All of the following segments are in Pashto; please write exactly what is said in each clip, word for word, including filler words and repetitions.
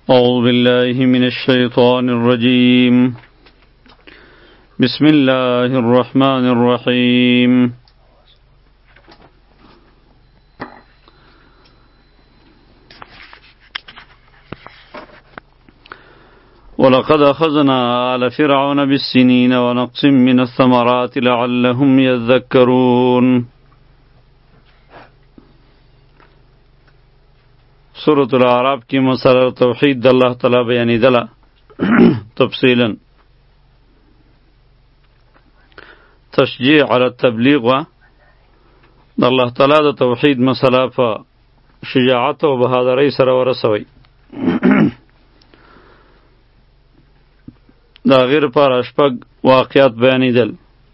أعوذ بالله من الشيطان الرجيم بسم الله الرحمن الرحيم ولقد أخذنا آل فرعون بالسنين ونقص من الثمرات لعلهم يذكرون سورة الاعراف کی مسئلہ توحید د الله تعالی بیانیدله تفصیلا تشجیع علی التبلیغ و د الله تعالی د توحید مسئله په شجاعت او بهادری سره ورسوي دا غیر پر شپږ واقعات بیانیدل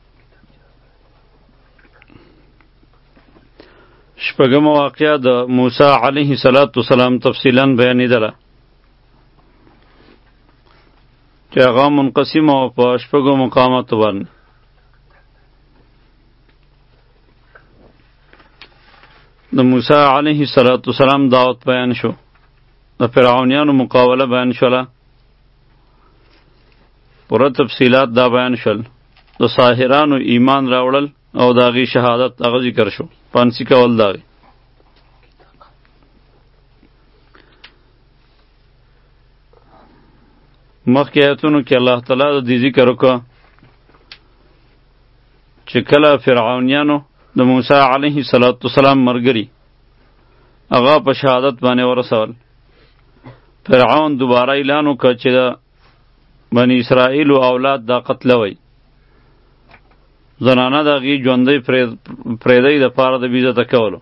شپږم واقعه د موسی علیه السلام تفصیلا بیانیدله چې هغه منقسم او په شپږو مقاماتو باندې د موسی علیه السلام دعوت بیان شو د فرعونیانو مقابله بیان شوله پوره تفصیلات دا بیان شول د ساحرانو ایمان راوړل او د هغې شهادت هغه ذکر شو پانسی کول دا غي مخکې آیتونو کې الله تعالی د دې ذکر وکړه چې کله فرعونیانو د موسی علیه السلام ملګري هغه په شهادت باندې ورسول فرعون دوباره اعلان وکړ چې د بني اسرائیل اولاد دا قتلوي زنانه د هغې ژوندی پرېږدی دپاره د بېعزته کولو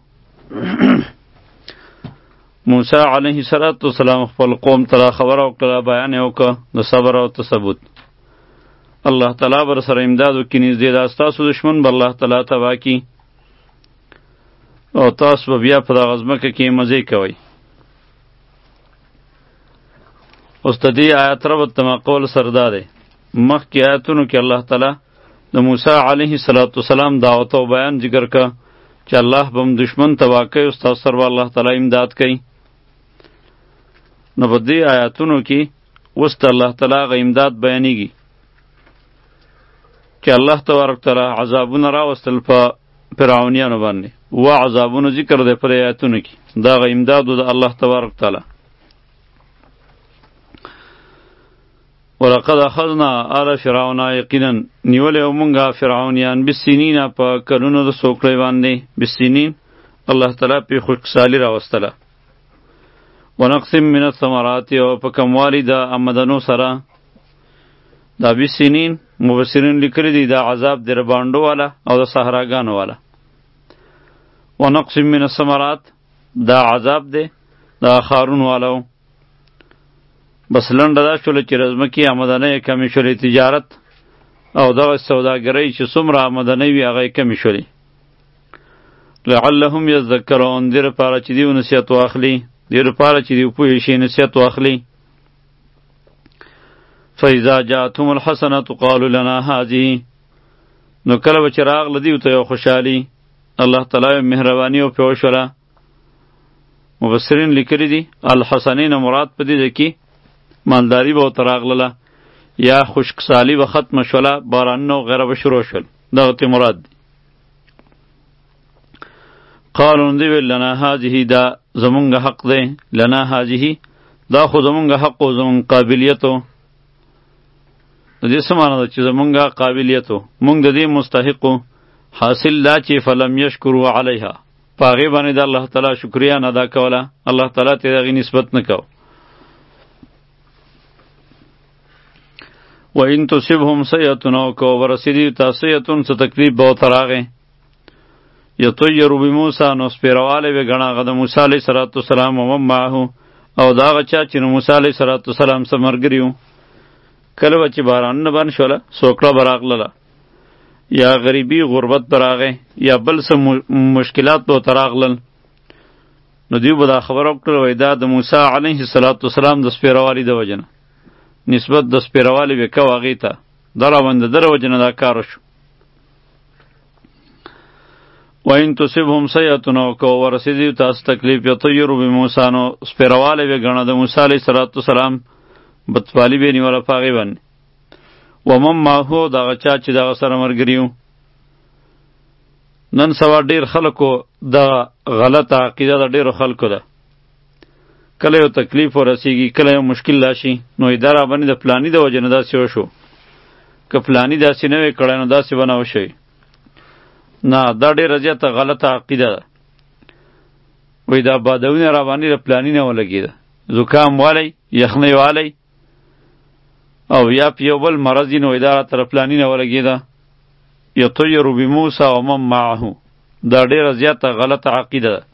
موسی علیه السلام خپل قوم ته دا خبره وکړه بیان یې وکړه د صبر او تثبت الله تعالی به سره امداد وکړي نږدې دا ستاسو دشمن به الله تعالی تباه کړي او تاسو به بیا په دغه ځمکه کې مزې کوئ اوس د دې آیت ربط د ما قول سره دا دی مخکې آیتونو کې الله تعالی د موسی علیه السلام دعوت او بیان ذکر که چې الله به هم دشمن تباه کوي او ستاسو سره به الله تعالی امداد کوي نو په دې آیاتونو کې اوس د الله تعالی هغه امداد بیانیږي چې الله تبارک تعالی عذابونه راوستل په فرعونیانو باندې و عذابونو ذکر دی په آیاتونو کې دا هغه امداد د الله تبارک تعالی ولقد اخذنا آل فرعون یقینا نیولې او مونږه فرعونیان بالسنین په کلونو د سوکړې باندې بالسنین الله تعالی په خوشحالي راوستله ونقص من الثمرات او په کموالی د آمدنو سره دا بالسنین مبصرین لیکلي دي دا عذاب د ربانډو والا او د صحراګانو والا ونقص من الثمرات دا عذاب دی دا خارون والو بس لنډه دا شوله چې رزمکې آمدنۍ یې کمې شولې تجارت او دغه سوداګرۍ چې څومره آمدنۍ وي هغه یې کمې شولې لعلهم یذکرون دې لپاره چې دوی نصیحت واخلي دې لپاره چې دوی پوه شي نصیحت واخلي فاذا جاءتهم الحسنة قالوا لنا هذه نو کله به چې راغله دوی ته یو خوشحالي الله تعالی مهرباني او پوه شوله مبصرین لیکلي دي الحسنین مراد په دې کې مالداری به ورته راغله یا خشکسالي به ختمه شوله بارانونه و غیره به شروع شول دغه ته مراد دی قالو دی ویل لنا هذه دا زمونږ حق دی لنا هذه دا خو زمونږ حق و زمونږ قابلیت و د دې څه معنی ده چې زمونږ قابلیت و مونږ د دې مستحق و حاصل دا چې فلم یشکرو علیها په هغې باندې د الله تعالی شکریه نه ادا کوله الله تعالی ته د هغې نسبت نه کو و این تصبهم سیئة او که ورسیدی تا سیئة څه تکلیف به ورته راغی یطیروا بموسی نو سپېروالی به ګڼه هغه د موسی علیه السلام ومن معه او د هغه چا چې نو موسی علیه السلام سره ملګري وو کله به چې بارانونه بند شوله سوکړه به راغلله یا غریبي غربت به راغی یا بل څه مشکلات به ورته راغلل نو دوی به دا خبره وکړله وایي دا د موسی علیه السلام د سپېروالي د وجې نه نسبت د سپیروالي به کو هغې ته دا راباندې د وجې نه دا کار شو وین تصبهم سیئة او که ورسیدی تاسو تکلیف یطیروا بموسی نو سپیروالی به ګڼه د موسی علیه السلام بدفالی به نیوله په هغې باندې ومن معه دغه چا چې دغه سره ملګري وو. نن سبا ډېر خلکو دغه غلطه عقیده د ډېرو خلکو ده. کله یو تکلیف ورسیږي کله یو مشکل راشي نو دا را باندې د فلاني د وجې نه داسې وشو، که فلاني داسې نه وی کړی نو داسې به نه وشوي. نه، دا ډېره زیاته غلطه عقیده ده. وایي دا بادونه را باندې د فلاني نه ولګېده، زکام والی، یخنۍ والی او یا په یو بل مرض یې نو وایي دا راته د فلاني نه ولګېده. یطیر بموسی ومن معه، دا ډېره زیاته غلطه عقیده ده.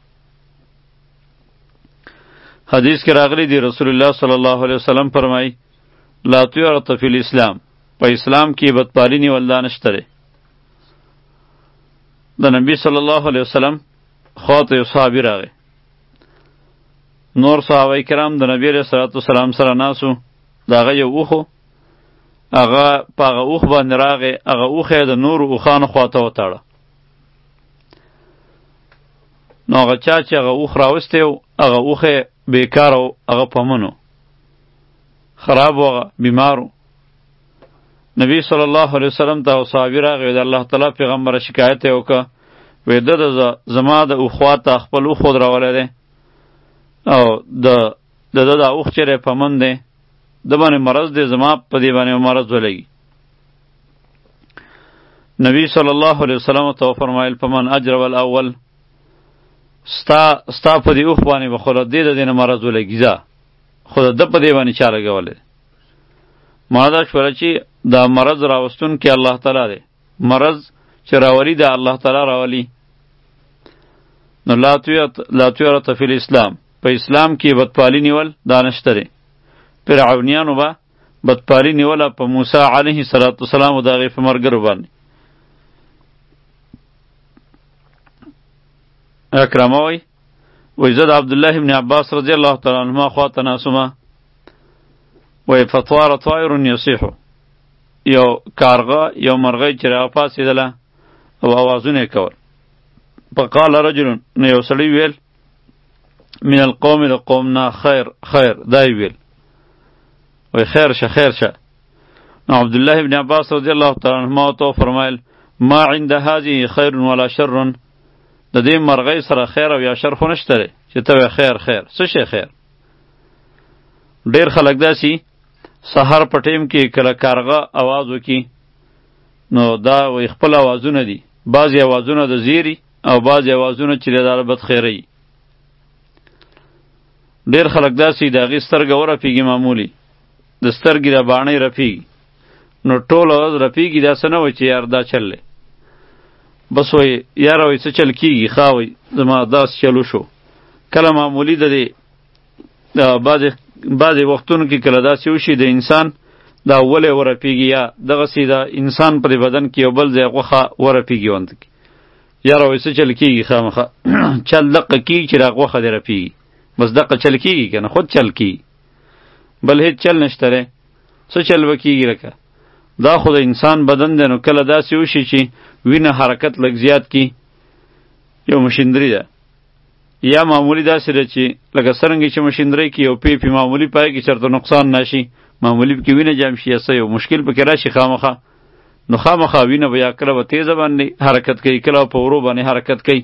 حدیث کې راغلی دی رسول الله صلی الله علیه وسلم فرمایي لا طیرة فی الاسلام، په اسلام کې بدپالی نیول دا نشته دی. د نبی صلی الله علیه وسلم خواته یو صحابي راغی. نور صحابه کرام د نبی علیه الصلاة والسلام سره ناسو، د هغه یو اوښ هغه په هغه اوښ باندې راغی، هغه اوښ یې د نورو اوښانو خواته وتاړه. نو هغه چا چې هغه اوښ راوستی و هغه اوښ یې بیکاره و، هغه پمن و، خراب و، هغه بیمار و. نبی صلی الله علیه وسلم ته یو صحابي راغی، د الله تعالی پیغمبره شکایت یې وکړه، وایي ده د زما د اوښ خواته خپل اوښ ودرولی دی او د د ده دا اوښ چې دی پمن دی، ده باندې مرض دی، زما په دې باندې مرض ولګي. نبی صلی الله علیه وسلم ته وفرمایل فمن اجرب الاول، ستا ستا په دې اوښ باندې به خو د دې د دې نه مرض ولګي، ځه خو د ده په دې باندې چا لګولی. معنا دا شوله چې دا مرض راوستونکی الله تعالی دی، مرض چې راولي دا الله تعالی راولي. نو لا طیرة فی الاسلام، په اسلام کې بدپالی نیول دا نشته دی. فرعونیانو به بدپالی نیوله په موسی علیه السلام او د هغې په ملګرو باندې. اکرمه وایي وایي زه د عبدالله بن عباس رضی الله تعالی عنهما خواته ناسومه، وایي فطار طائر یصیحو، یو کارغه یو مرغۍ چې راپاڅېدله او اوازونه یې کول. فقال رجل، نو یو سړي ویل من القوم د قوم نه خیر خیر، دا یې ویل وایي خیر شه خیر شه. نو عبدالله بن عباس رضی الله تعالی عنهما ورته وفرمیل ما عند هذه خیر ولا شر، د دې مرغۍ سره خیر او یا شر خو نشته دی چې ته وایې خیر خیر، څه شی خیر. ډېر خلک داسې سهار په ټیم کې کله کارغه اواز وکړي نو دا وایي خپل اوازونه دي، بعضې اوازونه د زیري او بعضې اوازونه چې د بدخیرۍ. ډېر خلک داسې د هغې سترګه ورپېږي، معمولي د سترګې د باڼۍ رپېږي، نو ټول ورځ رپېږي، داسې نه وایي چې یار دا چل دی، بس وایي یاره وایي څه چل کېږي، ښه وایي زما داس چل وشو. کله معمولي د دې بعضې بعضې وختونو کې کله داسې وشي د انسان دا اولی ورپېږي، یا دغسې د انسان پر بدن کې یو بل ځای غوښه ورپېږي ونده کې، یاره وایي څه چل کېږي، خامخا چل دقه کېږي چې دا غوښه دې رپېږي، بس دقه چل کېږي که نه، خود چل کېږي، بل هیڅ چل نشته دی. څه چل به کېږي لکه دا خو د انسان بدن دی، نو کله داسې وشي چې وینه حرکت لږ زیات کی، یو مشندري ده، یا معمولی داسې ده چې لکه څرنګه چې مشندرۍ کې یو پیپی معمولی پای کې چېرته نقصان نشي، معمولی پکې وینه جام شي یا څه یو مشکل پکې راشي خامخا، نو خامخا وینه به یا کله به تیزه باندې حرکت کوي، کله په ورو باندې حرکت کوي.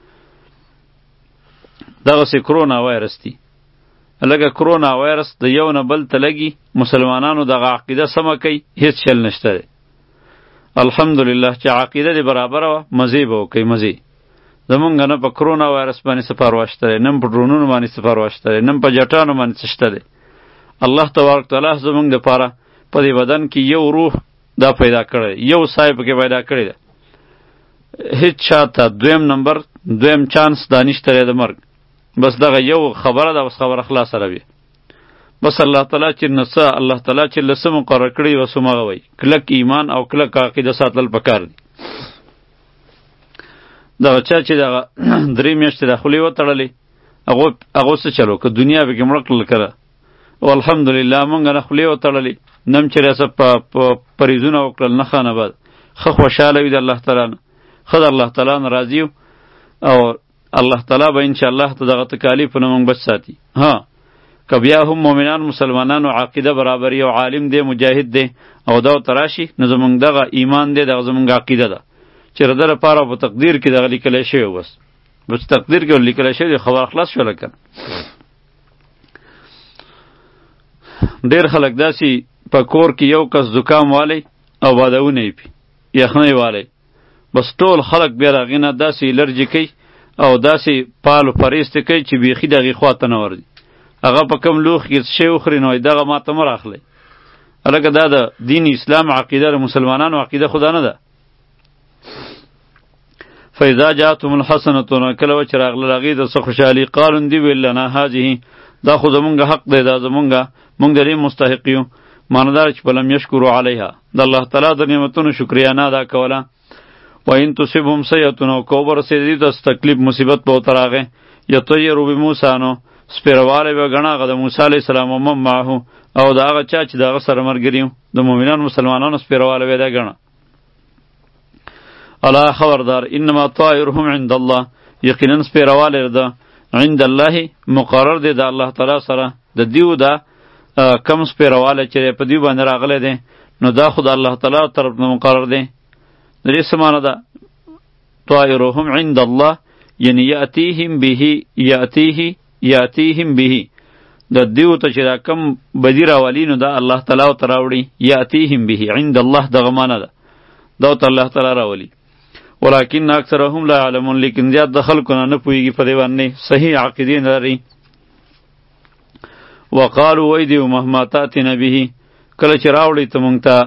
دغسې کرونا وایرس دی. لکه کرونا وایرس د یو نه بل ته لګي، مسلمانانو دغه عقیده سمه کوي، هیڅ چل نشته دی. الحمدلله چې عقیده دې برابره وه، مزې به وکوئ، مزې. زمونږ نه په کرونا وایرس باندې څه پروا شته دی، نه په ډرونونو باندې څه پروا شته دی، نه په جټانو باندې څه شته دی. الله تبارک تعالی زمونږ دپاره په دې بدن کې یو روح دا پیدا کړی، یو سای پکې پیدا کړی ده. هیڅ چاته دویم نمبر دویم چانس دا نشته دی د مرګ، بس دغه یو خبره ده، بس خبره خلاصه روي. بس الله تعالی چې نڅه الله تعالی چې لسه مقرر کړي وسو مغه وي، کلک ایمان او کلک عقیده ساتل پکار دي. دغه چا چې دغه درې میاشتې د خولې وتړلې هغه هغه څه چلو که دنیا پکې مړه کړل کړه، او الحمدلله مونږ نه خولې وتړلې، نم چې راسه په پریزونه وکړل، نه ښه نه بد، ښه خوشحاله وي د الله تعالی نه. خد الله تعالی نه راضی او الله تعالی به ان شاء الله ته دغه تکالیف نه مونږ بچ ساتي. ها که بیا هم مؤمنان مسلمانانو عقیده برابري او عالم دی مجاهد دی او دا تراشي نو زمونږ دغه ایمان دی دغه زمونږ عقیده ده چې ردر لپاره په تقدیر کې دغه لیکل شوی بس بس تقدیر کې لیکل شوی خبر خلاص شو لکه ډیر خلک داسي په کور کې یو کس زکام والی او بادونه پی یخنۍ والی بس ټول خلک بیا راغینه داسي الرجی کوي او داسي پالو پریست کوي چې بیخي دغه خواته نه وردی هغه په کم لوخ کې شی وخوري نو دغه ماته مر اخلي الګه دا د دین اسلام عقیده د مسلمانانو عقیده خدا نه ده. فاذا جاءتهم الحسنه کله و چراغ لغی د څه خوشحالي قالون دی ولنا هذه دا خو زمونږ حق دی دا زمونږ مونږ درې مستحق یو ماندار چې بلم یشکرو علیها د الله تعالی د نعمتونو شکریا نه ادا کوله. و ان تصبهم سیئه کوبر سیدی د تکلیف مصیبت په تراغه یطیروا بموسی نو سپیرواله به غنا غد موسی علی السلام مم معه او دا هغه چا چې دغه سره مرګریو د مؤمنانو مسلمانانو سپیرواله به دا غنا الا خبردار انما طائرهم عند الله یقینا سپیرواله ده عند الله مقرر دی د الله تعالی سره د دیو دا کم سپیرواله چې په دیو باندې راغله ده نو دا خود الله تعالی طرف نه مقرر دی. د دې سمانه ده طائرهم عند الله یعنی یاتیهم به یاتیه یاتیهم به د دیو ته چې دا کم بدی راولینو دا الله تعالی او تراوړي یاتیهم به عند الله دغه معنی ده دا ته الله تعالی راولي ولکن اکثرهم لا علمون لیکن زیاد د خلکو نه پوهیږي په دې باندې صحیح عقیده نه لري. وقالو ویدیو مهما تاتنا به کله چې راوړي ته مونږ ته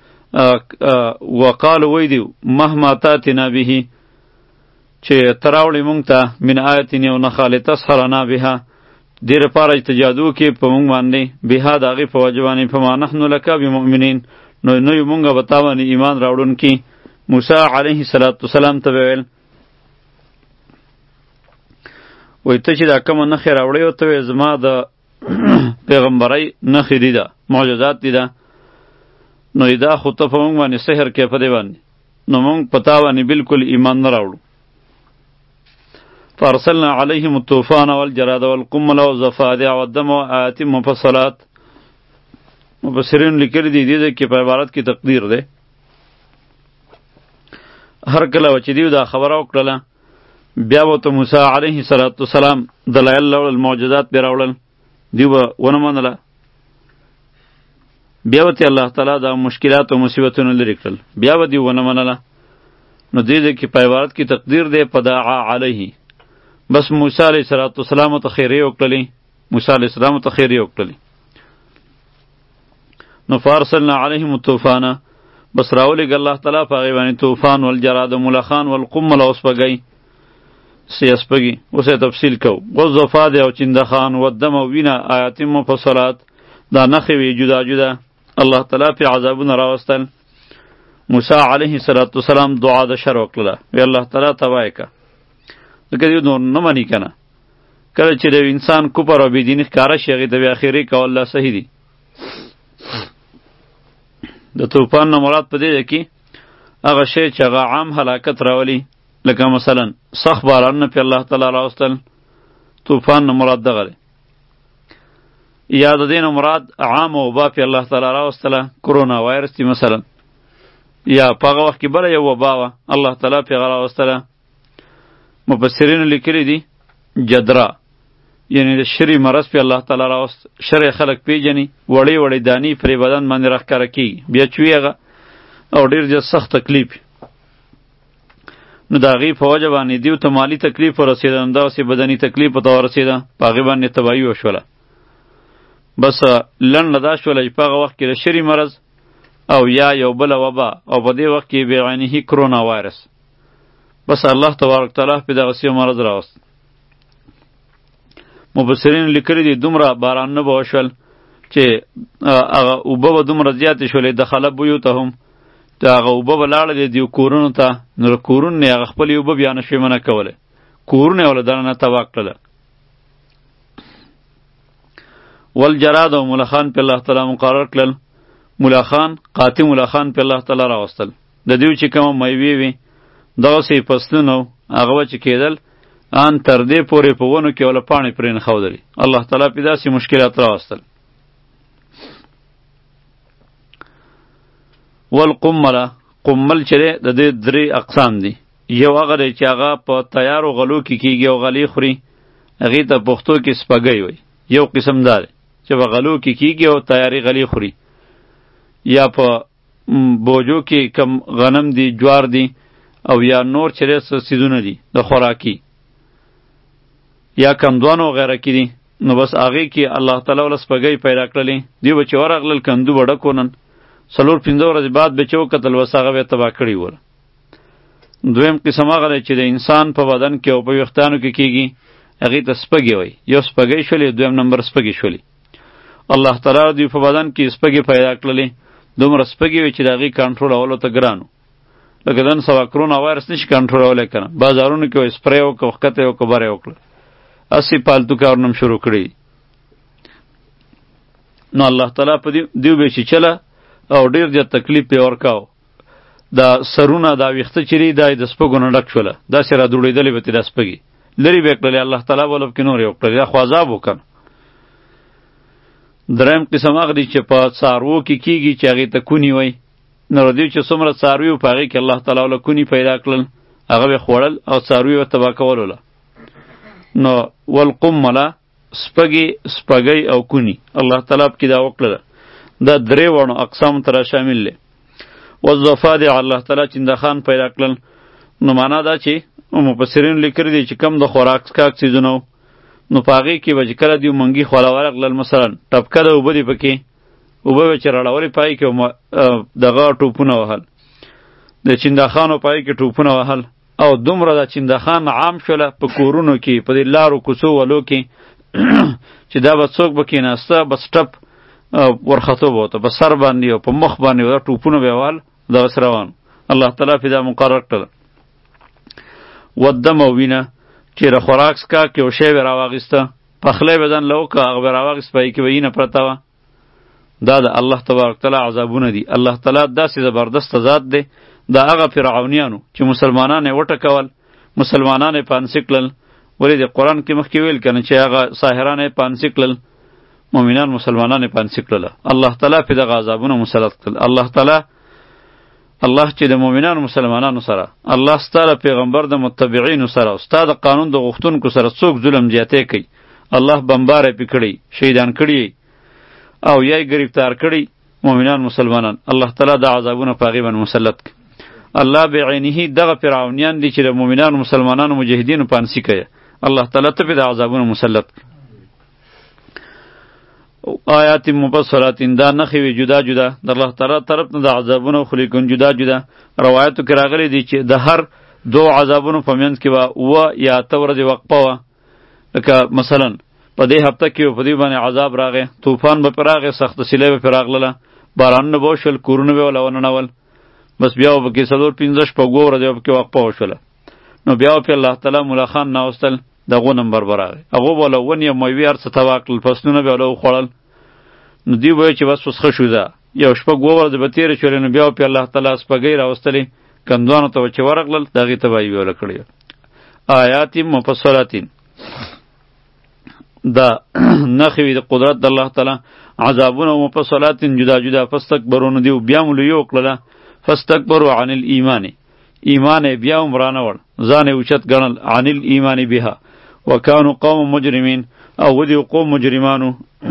وقالو ویدیو مهما تاتنا به چې تراوړي مونږ ته من آیتین یو نخاله تسحرنا بها دیر پاره چې جادو کې په مونږ باندې بها دغه په وجوانی په ما نحنو لک بمؤمنین نو نو مونږه بتاونه ایمان راوړون کې موسی علیه السلام ته ویل وای ته چې دا کوم نه خیر راوړی او ته زما د پیغمبرای نه خېری ده معجزات دي ده نو دا خو ته په مونږ باندې سحر کې په دی باندې نو مونږ پتا باندې بالکل ایمان نه راوړو. فارسلنا علیهم الطوفان والجراد والقمل والضفادع والدم وآیات مفصلات مفسرین لیکلی دي دې کې په عبارت کې تقدیر ده هر کله چې دیو دا خبره وکړه بیا وته موسی علیه السلام دلایل او معجزات به راوړل دیو ونه منله بیا وته الله تعالی دا مشکلات او مصیبتونه لري کړل بیا و دیو ونه منله نو دې دې کې په عبارت کې تقدیر ده پدعا علیه بس موسی علیه السلام ته خیره وکړلې موسی علیه السلام ته خیره وکړلې نو فارسلنا علیهم الطوفان بس راولېږه الله تعالی په هغې باندې طوفان والجراد ملخان والقمل او سپږی سی سپږي اوس یې تفصیل کوو والضفادع او چندخان والدم او وینه آیات مفصلات دا نښې وې جدا جدا الله تعالی پې عذابونه راوستل. موسی علیه السلام دعا د شر وکړله وی الله تعالی تباه یې که ځکه دیو نور نه مني که نه کله چې د انسان کفر او بېدیني ښکاره شي هغې ته بیا خیرې کول دا صحیح دي. د طوفان نه مراد په دې ده کې هغه شی چې هغه عام هلاکت راولي لکه مثلا سخت بارانونه پې الله تعالی راوستل طوفان نه مراد دغه دی. یا د دې نه مراد عام وبا پې الله تعالی راوستله کرونا وایرس دی مثلا یا په هغه وخت کې بله یو وبا وه الله تعالی پې هغه راوستله. مفسرینو لیکلی دي جدرا یعنی د شری مرض په الله تعالی راوست شر خلق پیجنی وړې وړې دانی پر بدن باندې راښکاره کیږي بیا چویغه او ډیر ځکه سخت تکلیف نو دا غي په وجه باندې دیو ته مالی تکلیف ورسېده دا سي بدني تکلیف ته ورسېده پاغه باندې تباہی وشوله. بس لنډه دا شوله چې پاغه وخت کې د شری مرض او یا یو بل وبا او په دې وخت کې بعینه کرونا وایرس بس الله تبارک تعالی په دغه سي مرض راوست. مفسرین لیکلی دي دومره باران نه به وشول چې هغه اوبه به دومره زیاتې شولې دخله بیوتهم د هغه اوبه به لاړه دي دیو کورونو ته نو کورونه یې هغه خپلې اوبه بیا نشوی منع کولی کورونه یې وله دننه تباه کړله. والجراد او ملخان په الله تعالی مقرر کړل ملخان قاطع ملخان په الله تعالی راوستل د دیو چې کومه میوې وي دغسې فصلونه هغه به چې کېدل ان تر دې پورې په ونو کې وله پاڼې پرې نښودلې. الله تعالی پې داسې مشکلات راوستل. والقمله قمل چې دی د دې درې اقسام دي. یو هغه دی چې هغه په تیارو غلو کې کېږي او غلې خوري، هغې ته پښتو کې سپګی وایي. یو قسم دا دی چې په غلو کې کېږي او تیارې غلې خوري، یا په بوجو کې کم غنم دی، جوار دی، او یا نور چې دی څه څیزونه دي د خوراکي، یا کندوانو وغیره کې دي. نو بس هغې کې الله تعالی وله سپګۍ پیدا کړلې. دوی به چې ورغلل کندو به ډک ونن، څلور پنځه ورځې بعد به چې وکتل بس هغه به یې تباه کړي وله. دویم قسم هغه دی چې د انسان په بدن کې او په ویښتانو کې کېږي، هغې ته سپږې وایي. یو سپږۍ شولې، دویم نمبر سپږې شولې. الله تعالی دوی په بدن کې سپږې پیدا کړلې، دومره سپږې وې چې د هغې کنټرولولو ته ګران و. لکه نن سبا کرونا وایرس نشي کنټرولولی که نه، بازارونو کې وایي سپری وکړه، ښکته یې وکړه، بره یې وکړه، هسې پالتو کارونه هم شروع کړي. نو الله تعالی په دیو به چې چله او ډېر زیات تکلیف پې ورکاو. دا سرونه دا ویښته چې دي دا یې د سپږو نه ډک شوله، داسې را دوړېدلې به ترې دا سپږې لرې به یې کړلې. الله تعالی به له پکې نور یې وکړلې، دا خو عذاب و که نه. دریم قسم هغه دی چې په څاروو کې کېږي چې هغې ته کوني وایي. نو دوی چې څومره څاروي وو په هغې کې الله تعالی له کوني پیدا کړل، هغه به یې خوړل او څاروي به تباه کولو له. نو والقمله سپږې، سپږۍ او کوني الله تعالی پکې دا وکړله. دا درې وړو اقسامو ته را شامل دی. والضفادع الله تعالی چندخان پیدا کړل. نو معنا دا چې مفسرین لیکلي دي چې کم د خوراک څښاک څیزونه وو، نو په هغې کې به چې کله دوی منګي خوله ورغلل، مثلا ټپکه د اوبه دي پکې، اوبه به چې راړولې په هغې کې دغه ټوپونه وهل، د چندخانو په هغې کې ټوپونه وهل، او دومره د چندخان عام شوله په کورونو کې، په دې لارو کوڅو ولو کې چې دا به څوک به کېناسته بس ټپ ورخطو به ورته په سر باندې او په مخ باندې دا ټوپونه به یې وهل، دغسې روان. الله تعالی پې دا مقرر کړله. ودم او وینه چې د خوراک څښاک یو شی به راواخېسته، پخلی به ځان له وکړه، هغه به راواخېست، په هغې کې به وینه پرته وه. دا د الله تبارک تعالی عذابونه دي. الله تعالی داسې زبردسته ذات دی. دا هغه فرعونیانو چې مسلمانان یې وټکول، مسلمانان یې پانسي کړل. ولې د قرآن کې مخکې ویل که نه چې هغه ساحران یې پانسي کړل، مؤمنان مسلمانان یې پانسي کړله. الله تعالی پې دغه عذابونه مسلط کړل. الله تعالی الله چې د مؤمنانو مسلمانانو سره، الله ستا د پیغمبر د متبعینو سره او ستا د قانون د غوښتونکو سره څوک ظلم زیاتی کوي، الله بمباره پې کړی، شهیدان کړي او یا یې ګرفتار کړي مؤمنان مسلمانان، الله تعالی د عذابونه په هغې باندې مسلط کړي. الله بعینه دغه فرعونیان دي چې د مؤمنانو مسلمانانو مجاهدینو پانسي کوي، الله تعالی ته پې د عذابونه مسلط کړي. آیات مفصلات دا نښې وي جدا جدا د الله تعالی طرف نه د عذابونو خو لیکن جدا جدا. روایتو کې راغلی دي چې د هر دو عذابونو په منځ کې به اوه یا اته ورځې وقفه وه. لکه مثلا په دې هفته کې په دې باندې عذاب راغی، طوفان به پرې راغی، سخته سیلۍ به پرې راغلله، بارانونه به وشول، کورونه به وله وننول، بس بیا به پکې څلور پنځه شپږ ورځې به پکې وقفه وشوله. نو بیا به پرې الله تعالی ملاخان ناوستل، دغو نمبر به راغی، هغو به وله ونې او میوې هر څه تباه کړل، فصلونه به وله وخوړل. نو دوی به وایي چې بس اوس ښه شو، ده یو شپږ اووه ورځې به تېرې شولې، نو بیا به پرې الله تعالی سپږۍ راوستلې، کندوانو ته به چې ورغلل د هغې تباهي به وله کړې. آیات مفصلاتین دا نښې وي د قدرت د الله تعالی. عذابونه مفصلاتین جدا جدا. فاستکبرون دیو بیا مو لوی وکړله، فاستکبروا عن الایمان، ایمان یې بیا هم رانوړ، ځان یې اوچت ګڼل، عن الایمان بها، وکانو قوم مجرمین، او ودیو قوم مجرمانو.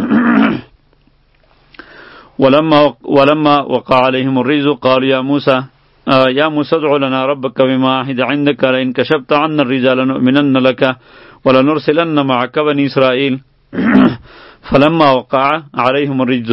ولما ولما وقع عليهم الرجز قالوا يا موسى آه يا موسى ادع لنا ربك بما عهد عندك لئن كشفت عنا الرجز لنؤمنن لك ولنرسلن معك بني إسرائيل فلما وقع عليهم الرجز.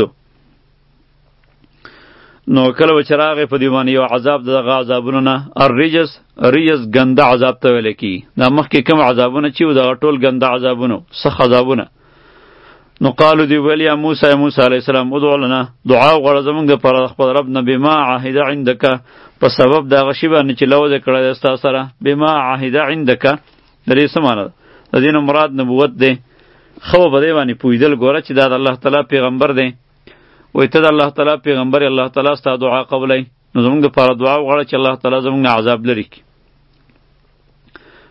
نو کله چې راغی په دې باندې یو عذاب دغه عذابونو نه، الرجز رجز ګنده عذاب ته ویل کېږي. دا مخکې کوم عذابونه چې وو دغه ټول ګنده عذابونه، سخت عذابونه. نو قالو دی ویل یا موسی یا موسی علیه السلام ادعو لنا، دعا وغواړه زموږ دپاره د خپل رب نه، بما عهد عندک، په سبب د هغه شي باندې چې لوظ یې کړی دی ستا سره. بما عهد عندک د دې څه معنی ده؟ د دې نه مراد نبوت دی. ښه به په دې باندې پوهېدل ګوره چې دا د الله تعالی پیغمبر دی. وایي ته د الله تعالی پیغمبر، الله تعالی ستا دعا قبلوي، نو زموږ دپاره دعا وغواړه چې الله تعالی زموږ نه عذاب لرې کړي.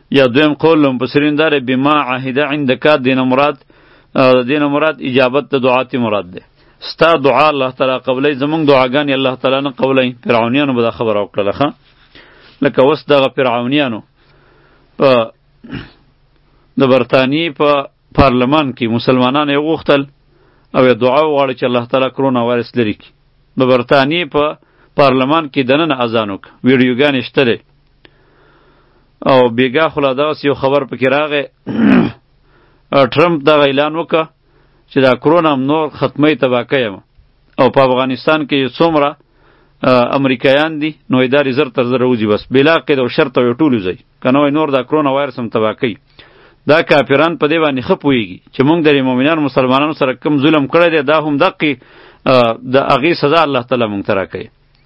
یا دویم قول مفسرین داره بما عهد عندک دین مراد دین مراد اجابت د دعات مراد ده. ستا دعا الله تعالی قبلای، زمونږ دعاګانې الله تعالی نه قبلای. فرعونیانو به دا خبره وکړله ښه. لکه اوس دغه فرعونیانو په د برطانیې په پارلمان کې مسلمانان یې غوښتل او یې دعا وغواړه چې الله تعالی کرونا وایرس لرې کړي. د برطانیې په پارلمان کې دننه اذان وکړه، ویډیوګانې شته دی او بیګا خو لا دغسې یو خبر پکې راغی ټرمپ دغه اعلان وکړه چې دا کرونا هم نور ختمی تباکه یم او په افغانستان کې څومره امریکایان دي نو ادارې زر تر زره وځي بس بلا قید او شرط او ټول وځي که نه وای نور دا کرونا وایرس هم تباه کوي. دا کافران په دې باندې ښه پوهېږي چې موږ د مؤمنانو مسلمانانو سره کم ظلم کړی دی دا هم دقې د هغې سزا الله تعالی موږ ته راکوي.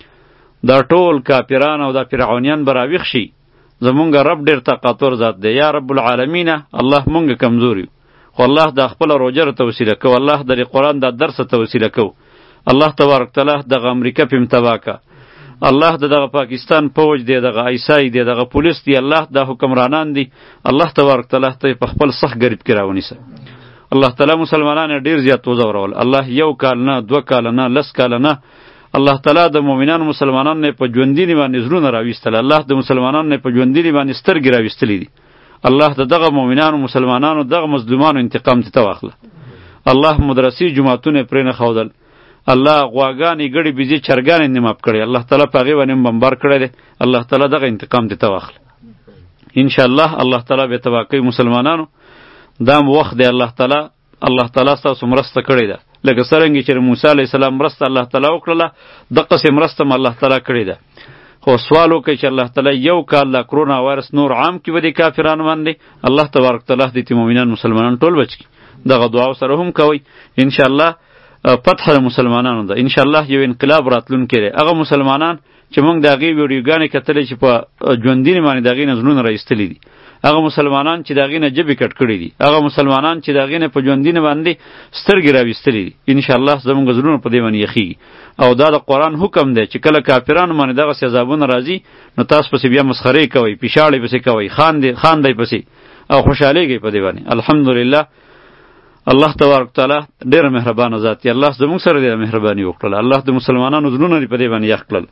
دا ټول کافران او دا فرعونیان به راویښ شي زمونږ رب ډېر طاقتور ذات دی. یا رب العالمینه الله مونږ کمزور یو خو الله دا خپله روجه راته وسیله کو، الله د قرآن دا درس ته وسیله کو، الله تبارک تعالی دغه امریکا پیم تباه که، الله د دغه پاکستان فوج دی، دغه ایسای دی، دغه پولیس دی، الله دا حکمرانان دی، الله تبارک تعالی ته په خپل سخت ګریب کې راونیسه. الله تعالی مسلمانان ډیر زیات وځورول. الله یو کال نه دوه کال نه لس کال نه الله تعالی د مؤمنانو مسلمانانو نه په ژوندینې باندې زړونه راویستل. الله د مسلمانانو نه په ژوندینې باندې سترګې راویستلې دي. الله د دغه مؤمنانو مسلمانانو دغه مظلومانو انتقام ته واخله. الله مدرسې جماعتونه پرې نه ښودل. الله غواګانې ګړې بیزې چرګانې نه ماپ کړی. الله تعالی په هغې باندې بمبار کړی دی. الله تعالی دغه انتقام ته واخله. انشاءالله الله تعالی به تباه کوي مسلمانانو. دا وخت دی الله تعالی الله تعالی ستاسو مرسته کړې ده لکه څرنګه چې موسی علیه السلام مرسته الله تعالی وکړله دقسې مرسته م الله تعالی کړې ده. خو سوال وکړئ چې الله تعالی یو کال د کرونا وایرس نور عام کړي به د کافرانو باندې الله تبارک تعالی دې مؤمنان مسلمانان ټول بچ کړي. دغه دعا سره هم کوئ انشاءالله فتح د مسلمانانو ده. انشاءالله یو انقلاب راتلونکی دی. هغه مسلمانان چې موږ د هغې ویډیوګانې کتلې چې په ژوندینې باندې د هغې نه زړونه راایستلي دي، هغه مسلمانان چې د هغې نه ژبې کټ کړي دي، هغه مسلمانان چې د هغې نه په ژوندینې باندې سترګې راویستلي دي، انشاءالله زموږ زړونه په دې باندې یخیږي. او دا د قرآن حکم دی چې کله کافرانو باندې دغسې عذابونه راځي نو تاسو پسې بیا مسخرې کوئ، پیشاړې پسې کوئ، خاندئ پسې او خوشحالېږئ په دې باندې. الحمدلله الله تبارک تعالی ډېر مهربانه ذات دی. الله زموږ سره دې مهرباني وکړله. الله د مسلمانانو زړونه په دې باندې یخ کړل.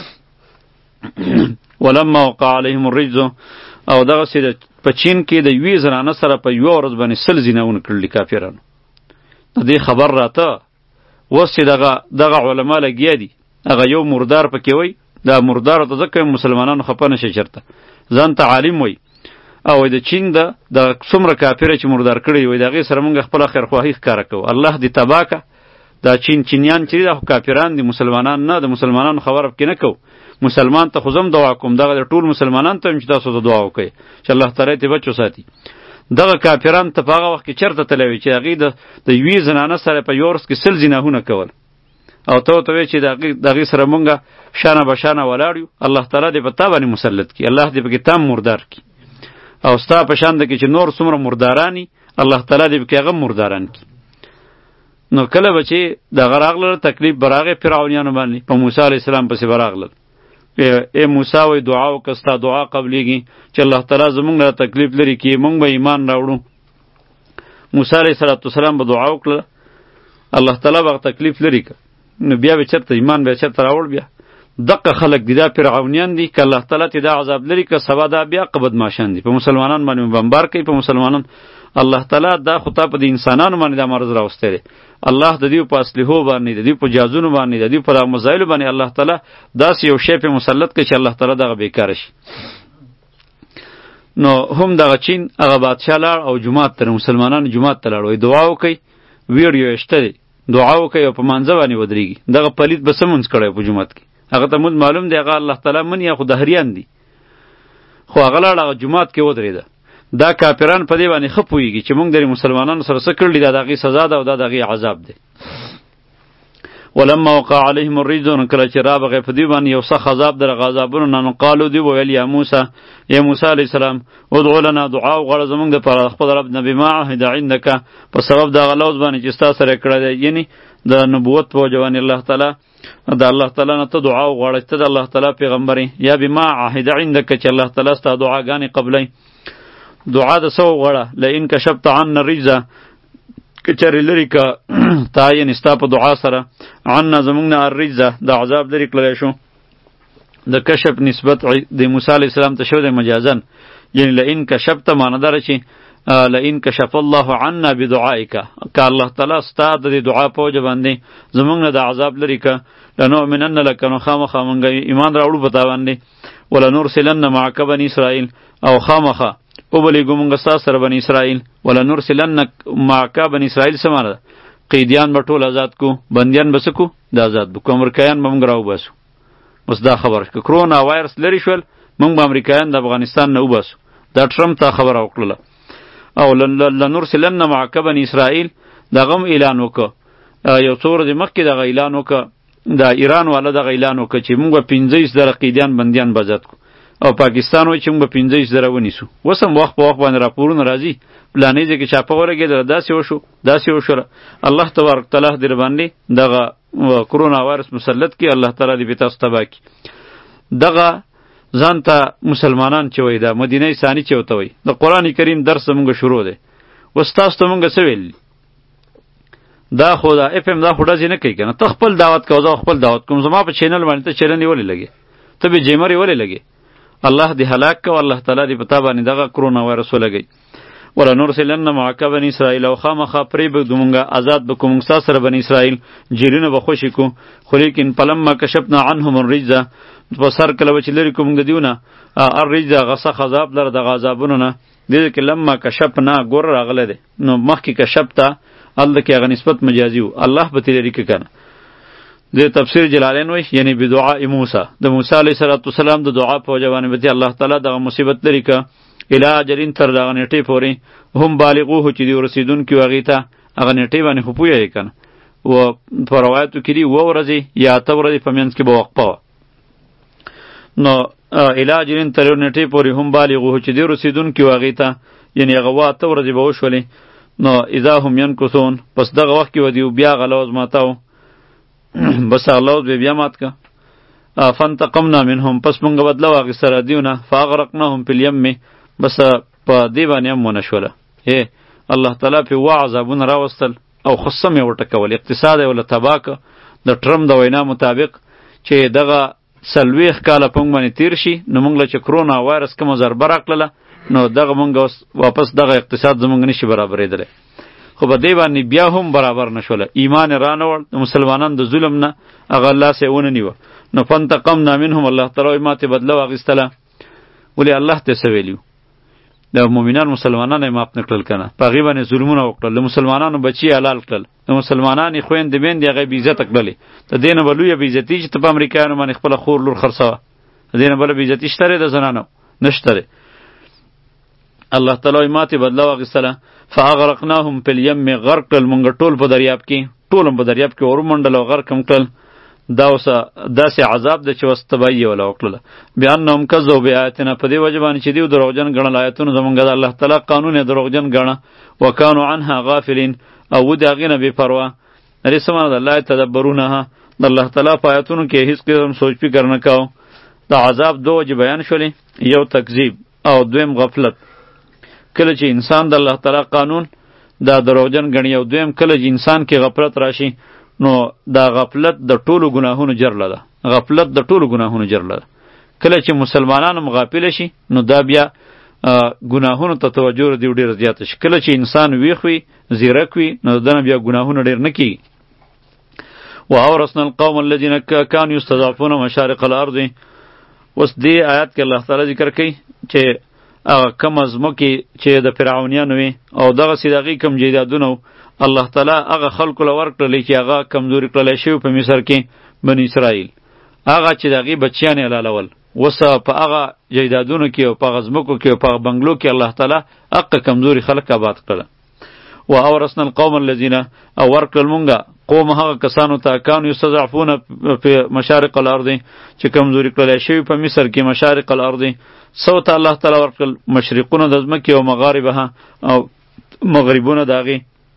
ولما وقع علیهم الرجز او دغسې د په چین کې د یوې زنانه سره په یوه ورځ باندې سل زینهونه کړلي کافرانو. د دې خبر راته اوس چې دغه دغه علما لګیا دي هغه یو مردار پکې وی دا مردار ته ځکه مسلمانانو خفه نشي چېرته ځان ته عالم وی او د چین د د څومره کافره چې مردار کړی وي د هغې سره موږ خپله خیرخواهي ښکاره کوو. الله دې تباه که دا چین چینیان چې دي دا خو کافران دي مسلمانان نه. د مسلمانانو خبره پکې نه کوو. مسلمان ته خو زه هم دعا کوم دغه د ټول مسلمانانو ته هم چې تاسو ته دعا وکړئ چې الله تعالی ترې بچ وساتي. دغه کافران ته په هغه وخت کې چېرته تللی وي چې هغې د یوې زنانه سره په یو ورځ کې سل زینهونه کول او ته ورته وایې چې د هغې سره مونږ شانه بشانه ولاړ یو. الله تعالی دې په تا باندې مسلط کړي. الله دې پکې تا مردار کړي او ستا په شان ده کې چې نور څومره مردارانی الله تعالی دې پکې هغه مرداران کړي. نو کله به چې دغه راغله تکلیف به راغی فرعونیانو باندې په موسی علیه السلام پسې به راغلل. ای موسی وی دعا وکړه ستا دعا قبلیږي چې الله تعالی زموږ نه تکلیف لرې کړي موږ به ایمان راوړو. موسی علیه السلام به دعا وکړه الله تعالی به تکلیف لرې کړه نو بیا به چېرته ایمان بیا چېرته راوړ. بیا دقه خلق دي دا فرعونیان دي که الله تعالی ته دا عذاب لري که سبا دا بیا قبد ماشان دي په مسلمانان باندې بمبار کوي. په مسلمانان الله تعالی دا خو تا په د انسانانو باندې دا مرض راوستی دی. الله د دې په اصلحو باندې د دې په جازونو باندې د دې په دغه مزایلو باندې الله تعالی داسې یو شی پې مسلط کړي چې الله تعالی دغه بیکاره شي. نو هم دغه چین هغه بادشاه لاړ او جومات ته مسلمانانو جومات ته لاړ وایي دعا وکئ ویډیو یې شته دی دعا وکئ او په مانځه باندې ودرېږي. دغه پلید به څه مونځ کړی په جومات کې هغه ته مونځ معلوم دی هغه الله تعالی مني خو دهریان دي خو هغه لاړ هغه جومات کې ودرېده. دا کافران په دې باندې ښه پوهېږي چې موږ د مسلمانانو سره څه کړلي دا د هغې سزا ده او دا د هغې عذاب دی. ولما وقع علیهم الرجز نو کله چې رابغی په دوی باندې یو سخت عذاب د هغه عذابونو نه نو قالو دوی ویل یا موسی ای موسی علیه السلام ادعو لنا دعا وغواړه زموږ دپاره خپل رب نه بما عهد عندک په سبب د هغه لوز باندې چې ستا سره یې کړی دی یعنې د نبوت په وجه باندې الله تعالی د الله تعالی نه ته دعا وغواړه ته د الله تعالی پیغمبر یا بما عهد عندک چې الله تعالی ستا دعاګانې قبلوي. دعا د سو غړه لئن کشفت عنا الرجز کچری لري کا تا یې نستا په دعا سره عنا زمونږ نه الرجز د عذاب لري کړلی شو. د کشف نسبت د موسی علیه السلام ته شو د مجازن، یعنی لئن کشفت معنی داره چې لئن کشف الله عنا بدعائک، که الله تعالی ستا د دعا په وجه باندې زمونږ نه د عذاب لري که لنؤمنن لک، نو خامخا مونږ ایمان راوړو په تا باندې، ولنرسلن معک بني اسرائیل، او خامخا وبلیږو مونږ ستا سره بني اسرائیل، ولنرسلن معک بني اسرائیل څه معنی ده؟ قیدیان به ټول آزاد کو، بندیان به څه کو؟ د آزاد به کو، امریکایان به مونږ راوباسو. بس دا خبره که کرونا وایرس لري شول مونږ به امریکایان د افغانستان نه وباسو. دا ټرمپ ته خبره وکړله. او لنرسلن معک بني اسرائیل دغه هم اعلان وکړه، یو څو ورځې مخکې دغه اعلان وکړه، د ایران والا دغه اعلان وکړه چې موږ به پنځه ویشت زره قیدیان بندیان به آزاد کړو، او پاکستان وایي چې موږ به پنځه ویشت زره ونیسو. اوس هم وخت په وخت باندې راپورونه راځي، فلانۍ ځای کې چاپه ولګېدله، داسې وشو داسې وشوله. الله تبارک تعالی دې باندې دغه کرونا وایرس مسلط کړي، الله تعالی دې بې تاسو تباه کړي. دغه ځان ته مسلمانان چې وایي دا مدینه ثاني چې ورته وایي د قرآن کریم درس زموږ شروع دی. اوس تاسو ته مونږ څه ویل؟ دا خو دا اف ام دا خو ډزې نه کوي که نه، ته خپل دعوت کوه، زه خپل دعوت کوم. زما په چینل باندې ته چرنې ولې لګې؟ ته بې جیمرې ولې لګې؟ الله دې هلاک کوه، الله تعالی دې په تا باندې دغه کرونا وایرس ولګوي. ولنرسلن معک بني اسرائیل، او خامخا پرېږدو مونږه آزاد به کړو مونږ ستا سره بني اسرائیل، جیلونه به خوشي کړو. خو لیکن فلما کشفنا عنهم الرجز، په سر کله به چې لرې کړو مونږ د دیونه الرجز هغه سخت عذاب لره دغه عذابونو نه. دې کې لما کشفنا ګور راغلی دی، نو مخکې کشفته هلته کې هغه نسبت مجازي و، الله به ترې لرې کړه که نه. د تفسیر جلالین وایي یعنی بدعاء موسی، د موسی علیه السلام د دعا په وجه باندې به الله تعالی دغه مصیبت لرې کړه. الی اجلین تر دغه نیټې پورې هم بالغوه چې دی ورسېدونکي و هغې ته، هغه نیټې باندې خو پوهېږې که نه. و په روایتو کې دي اووه ورځې یا اته ورځې په منځ کې به وقفه وه. نو الی اجلین تر یو نیټې پورې هم بالغوه چې دی ورسېدونکي و هغې ته، یعنې هغه اووه اته ورځې به وشولې. نو اذا هم ینکثون، پس دغه وخت کې به دوی بیا هغه لوز ماتاو، بس هغه لوز به بیا مات که. فانتقمنا منهم، پس مونږ بدله واخیستله دیونه، فاغرقناهم فی الیم، بس په دې باندې هم ونه شوله. ای الله تعالی پې اووه عذابونه راوستل او خصم یې وټکول، اقتصاد یې ورله تباه که. د ټرمپ د وینا مطابق چې دغه څلوېښت کاله په موږ باندې تېر شي، نو موږ له چې کرونا وایرس کومه ضربه راکړله، نو دغه موږ اوس واپس دغه اقتصاد زموږ نشي برابرېدلی. خو په دې باندې بیا هم برابر نه شوله، ایمان یې رانهوړ، د مسلمانانو د ظلم نه هغه لاس یې ونه نیوه. نو فانتقمنا منهم، الله تعالی وایي ما ترې بدله واخیستله. ولې الله ته څه ویلي و؟ د مؤمنان مسلمانان یې معاف نه کړل که نه، په هغې باندې ظلمونه وکړل، د مسلمانانو بچي حلال کړل، د مسلمانانې خویندې میندې هغه یې بې عزته کړلې. د دې نه به لویه بې عزتي چې ته په امریکایانو باندې خپله خور لور خرڅوه، د دې نه بله بې عزتي شته دی د زنانو؟ نشته دی. الله تعالی وایي ما ترې بدله واخیستله. فاغرقناهم فی الیم، غرق کړل مونږ ټول په دریاب کې، ټول هم په دریاب کې ورمنډل او غرق هم کړل. دا اوس داسې عذاب ده چې اوس تباهي یې وله وکړله. بأنهم کذبوا بآیاتنا، په دې وجه باندې چې دوی دروغجن ګڼل آیتونه زمونږ د الله تعالی قانون یې دروغجن ګڼه. وکانو عنها غافلین، او و د هغې نه بې پروا. دې څه معنی ده؟ لا یتدبرونها، د الله تعالی په آیتونو کې هېڅ قسم سوچ فکر نه کوو. د عذاب دو وجې بیان شولې، یو تکذیب او دویم غفلت. کله چې انسان د الله تعالی قانون دا دروغجن ګڼي، او دویم کله چې انسان کې غفلت راشي، نو دا غفلت د ټولو ګناهونو جرله ده. غفلت د ټولو ګناهونو جرله ده. کله چې مسلمانان هم غافل شي، نو دا بیا ګناهونو ته توجه دی ډېره زیاته شي. کله چې انسان ویښ وي، زیرک وي، نو دنه بیا ګناهونه ډېر نه کېږي. واورثنا القوم الذین کانوا یستضعفون مشارق الارض. اوس دې آیات کې الله تعالی ذکر کوي چې هغه کم ځمکې چې د فرعونیانو وي او دغسې د هغې کم جیدادونه و، الله تعالی هغه خلکو له ورکړلی چې هغه کمزوري کړلی شوي په مصر کې بني اسرائیل، هغه چې د هغې بچیان یې حلالول. اوس په هغه جیدادونو کې او په هغه ځمکو کې او په هغه بنګلو کې الله تعالی هغه کمزوري خلک آباد کړل. و اورثنا القوم الذین، او ورکړل مونږه قوم هغه کسانو ته کانو یستضعفون په مشارق الارض، چې کمزوري کړلی شوي په مصر کې مشارق الارض. سو ته الله تعالی ورکړل مشرقونه د ځمکې او مغاربها، او مغربونه د هغې.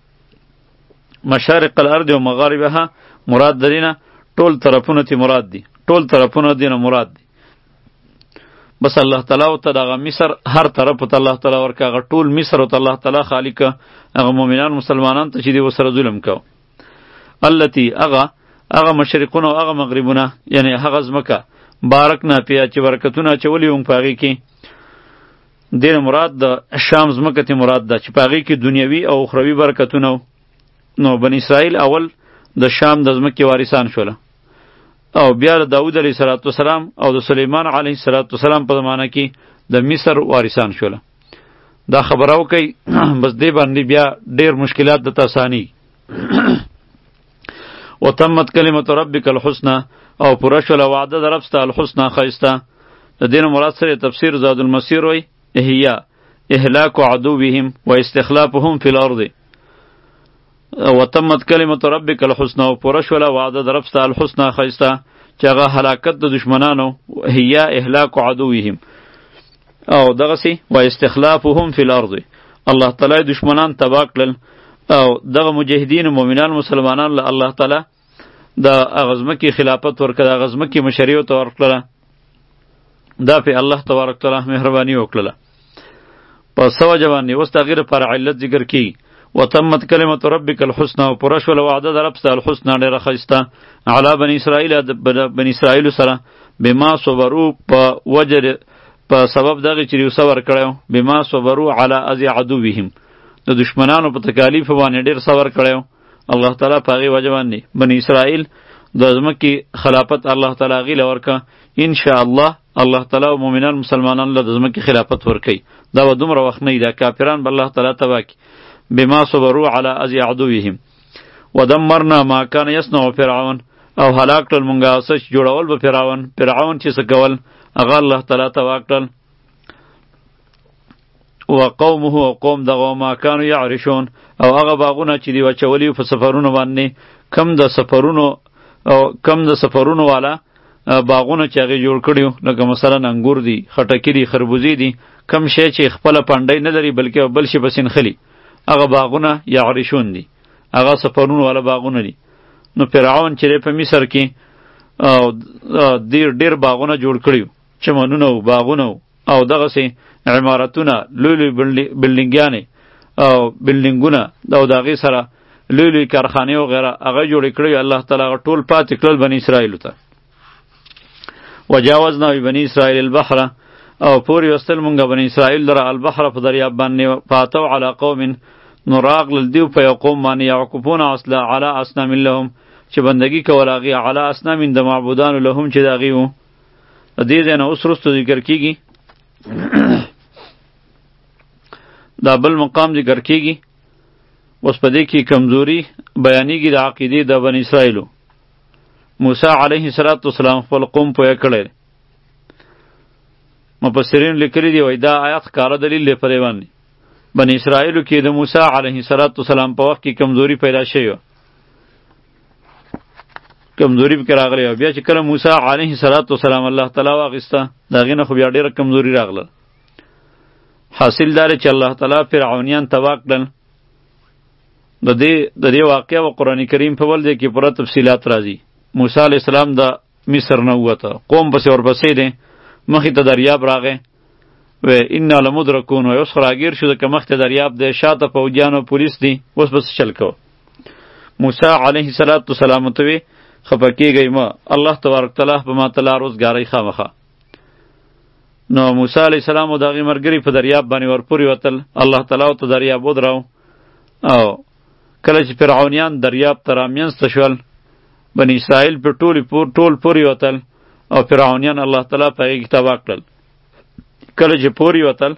مشارق الارض او مغاربها مراد درینه ټول طرفونه تی مراد دي، ټول طرفونه دینه مراد دي. بس الله تعالی ته دغه مصر هر طرف ته الله تعالی ورکه، هغه ټول مصر ته الله تعالی خالق هغه مؤمنان مسلمانان ته چې دی وسره ظلم کو. التی هغه هغه مشرقونه او هغه مغربونه، یعنی هغه ځمکه بارکنا پیا چې برکتونه اچولي وم په هغې کې. دین مراد د شام ځمکه ته مراد ده چې په هغې کې دنیوي او اخروي برکتونه. نو بني اسرائیل اول د شام د ځمکې وارثان شوله، او بیا د داود علیه السلام او د سلیمان علیه السلام په زمانه کې د مصر وارثان شوله. دا خبره وکئ بس دې باندې بیا ډیر مشکلات د تاسانی. وتمت کلمت ربک الحسنى، او پوره شوله وعده د رب ستا الحسنى ښایسته. د دې نه مراد سره تفسیر زاد المسیر وی هي اهلاک عدوهم و استخلافهم فی الارض. وتمت کلمت ربک الحسنى، او پوره شوله وعده د رب ستا الحسنى ښایسته چې هغه هلاکت د دشمنانو، هي اهلاک عدوهم، او دغسی و استخلافهم فی الارض، الله تعالی دشمنان تباه کړل او دغه مجاهدین مؤمنان مسلمانان له الله تعالی د اغزمکی خلافت ورکړه، اغزمکی مشریو ته ورکړه. دا په الله تبارک تعالی مهرباني وکړه. په سو جوانی اوس تغییر پر علت ذکر کی. وتمت کلمت ربک الحسنى، او پوره شوله وعده د رب ستا الحسنى ډیره ښایسته علی بني اسرائیل، بني اسرائیل سره بما صبروا په وجر په سبب دغه چې یو صبر کړو، بما صبروا علی اذی عدوهم، د دشمنانو په تکالیف باندې ډیر صبر کړو الله تعالی په هغې وجه باندې. بني اسرائیل د ځمکې خلافت الله تعالی هغې له ورکه. ان شاء الله الله تعالی او مؤمنان مسلمانان له د ځمکې خلافت ورکوي. دا به دومره وخت نه وي، دا کافران به الله تعالی تباه کړي. بما صبروا علی اذی عدوهم ودمرنا ما کان یصنع فرعون، او هلاک کړل مونږه هغه څه چې جوړول به فرعون فرعون چې څه کول هغه الله تعالی تباه کړل. وقومه، او قوم دغه ما کانوا یعرشون، او هغه باغونه چې دی وچولی په سفرونو باندې، کم د سفرونو او کم د سفرونو والا باغونه چې هغې جوړ کړي، لکه مثلا انګور دي، خټکي دي، خربوزې دي، کم شی چې خپله پنډۍ نه لري بلکې بل شي پسې نښلي، هغه باغونه یعرشون دي، هغه سفرونو والا باغونه دي. نو فرعون چې په مصر کې ډېر ډېر باغونه جوړ کړي، چمنونه و باغونه او دغسې عمارتونه، لوی لوی بلډینګیانې او بلډینګونه او د هغې سره لوی لوی کارخانې وغیره هغه جوړې کړي. الله تعالی هغه ټول پاتې کړل بني اسرائیلو ته. وجاوزنا ببني اسرائیل البحر، او پورې وستل مونږه بني اسرائیل لره البحر په دریاب باندې. فاتو علی قوم، نو راغلل دیو په یو قوم باندې یعکفون اصلا علی اصنام لهم، چې بندگی کول هغې علی اصنام د معبودانو لهم چې د هغې وو. د دې ځای نه اوس وروسته ذکر کېږي دا بل مقام ذکر کېږي. اوس په دې کې کمزوري بیانېږي د عقیدې د بني اسرائیلو. موسی علیه السلام خپل قوم پوه کړی. مفسرین لیکلي دي وایي دا آیات ښکاره دلیل دی په دې باندې. بني اسرائیلو کې د موسی علیه السلام په وخت کې کمزوري پیدا شوې وه، کمزوري پکې راغلی وه. بیا چې کله موسی علیه السلام الله تعالی واخیسته، د هغې نه خو بیا ډېره کمزوري راغله. حاصل دا دی چې الله تعالی فرعونیان تباه کړل. د دې د دې واقعه و قرآن کریم په بل ځای کې پوره تفصیلات راځي. موسی علیه السلام د مصر نه ووته، قوم پسې ورپسې دی، مخې ته دریاب راغی، و انا لمدرکون، و اوس خو راګیر شو ځکه مخې ته دریاب دی، شاته پوځیان او پولیس دي، اوس بس چل کوه. موسی علیه السلام ته وی خفه کېږئ مه، الله تبارک تعالی به ما ته لار وزګارئ خامخا. نو موسی علیه السلام او د هغې ملګري په دریاب باندې ورپورې وتل. الله تعالی ورته دریاب ودراو، او کله چې فرعونیان دریاب ته رامینځته شول، بني اسرائیل په ټول پور ټول پورې وتل، او فرعونیان الله تعالی په هغې کې تباه کړل. کله چې پورې وتل،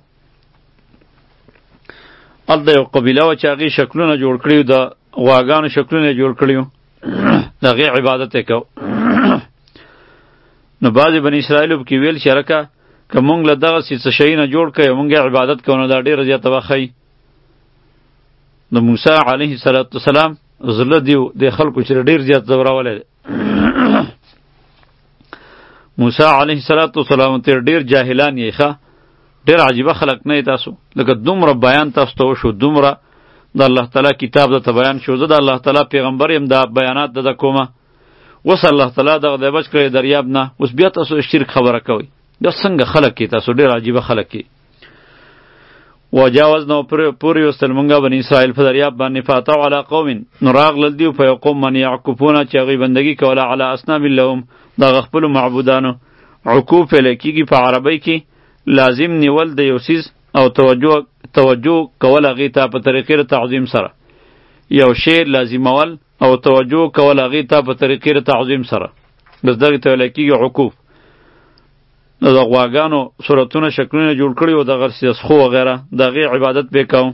هلته یو قبیله وه چې هغې شکلونه جوړ کړي وو، د غواګانو شکلونه یې جوړ کړي وو، د هغې عبادت یې کو. نو بعضې بني اسرائیلو پکې ویل چې هلکه که مونږ له دغسې څه شی نه جوړ کړی او مونږ یې عبادت کوو، نو دا ډېره زیاته به ښایي. د موسی علیه السلام زړه دی د خلکو چې ډېر زیات ځورولی دی. موسی علیه السلام ته ډېر جاهلان یې ښه، ډېر عجیبه خلک نه یې تاسو، لکه دومره بیان تاسو ته وشو، دومره د الله تعالی کتاب درته بیان شو، زه د الله تعالی پیغمبر یم، دا بیانات دده کومه. اوس الله تعالی دغه دی بچ کړی دریاب نه، اوس بیا تاسو شرک خبره کوئ. دا څنګه خلق کی تاسو ډیر عجیبه خلق کی. وجاوزنا پوری وستل مونږه بنی اسرائیل په دریاب باندې فاتو علی قوم نو راغلل دیو په قوم من یعکفون چې هغوی بندگی کوله علی اصنام لهم د خپل معبودانو. عکوف لکیږي په عربی کې لازم نیول د یو څیز او توجه توجه کول هغې ته په طریقې تعظیم سره. یو شی لازمول او توجه کول هغې ته په طریقې تعظیم سره بس دغې ته ویلی کېږي عکوف. نو د غواګانو صورتونه شکلونه جوړ کړي وو دغه سخو وغیره د هغې عبادت به یې کوو.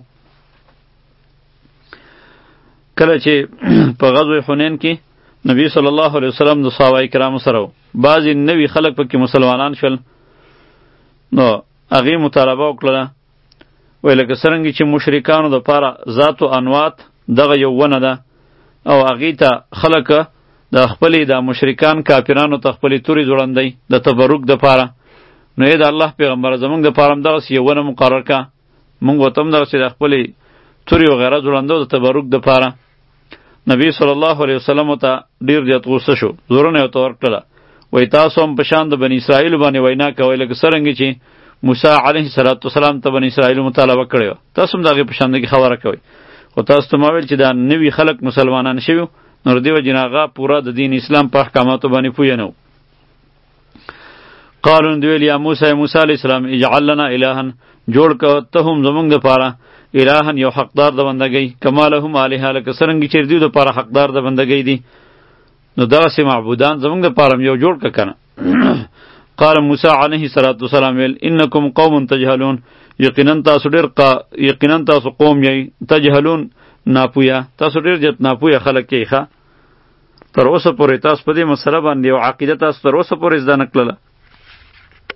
کله چې په غزوه حنین کې نبی صلی الله علیه وسلم د صحابه کرامو سره و بعضې نوي خلک پکې مسلمانان شول. نو هغې مطالبه وکړله وایي لکه څرنګه چې مشرکانو دپاره ذات و انوات دغه یو ونه ده او هغې ته خلک د خپلې د مشرکان کافرانو ته خپلې تورې ځوړندی د تبرک دپاره. نو یې د الله پیغمبره زموږ دپاره هم دغسې یو ونه مقرر که موږ ورته هم دغسې د خپلې تورې وغیره ځوړنده د تبرک دپاره. نبی صلی الله علیه وسلم ته ډېر زیات غوسه شو زورونه یې ورته ورکړله وایي تاسو هم په شان د بني اسرائیلو باندې وینا کوئ لکه څرنګه چې موسی علیه صلات وسلام ته بني اسرائیلو مطالبه کړې وه تاسو هم د هغې په شاندګي خبره کوئ. خو تاسو ته ما ویل چې دا نوي خلک مسلمانان شوي نو د دې وجې نه هغه پوره د دین اسلام په احکاماتو باندې پوه نه و. قالو دوی ویل یا موسی موسی علیه السلام اجعل لنا الها جوړ که ته هم زموږ دپاره الها یو حقدار د بندګۍ کما لهم الهه لکه څرنګه چې دوی دپاره حقدار د بندګۍ دي نو دغسې معبودان زموږ دپاره هم یو جوړ که که نه. قال موسی علیه صلات وسلام ویل انکم قوم تجهلون یقینا تاسو ډېر یقینا تاسو قوم یې تجهلون ناپویا تاسو ډېر زیات ناپویا خلک یې ښه. تر اوسه پورې تاسو په دې مسله باندې یو عقیده تاسو تر اوسه پورې زده نه کړله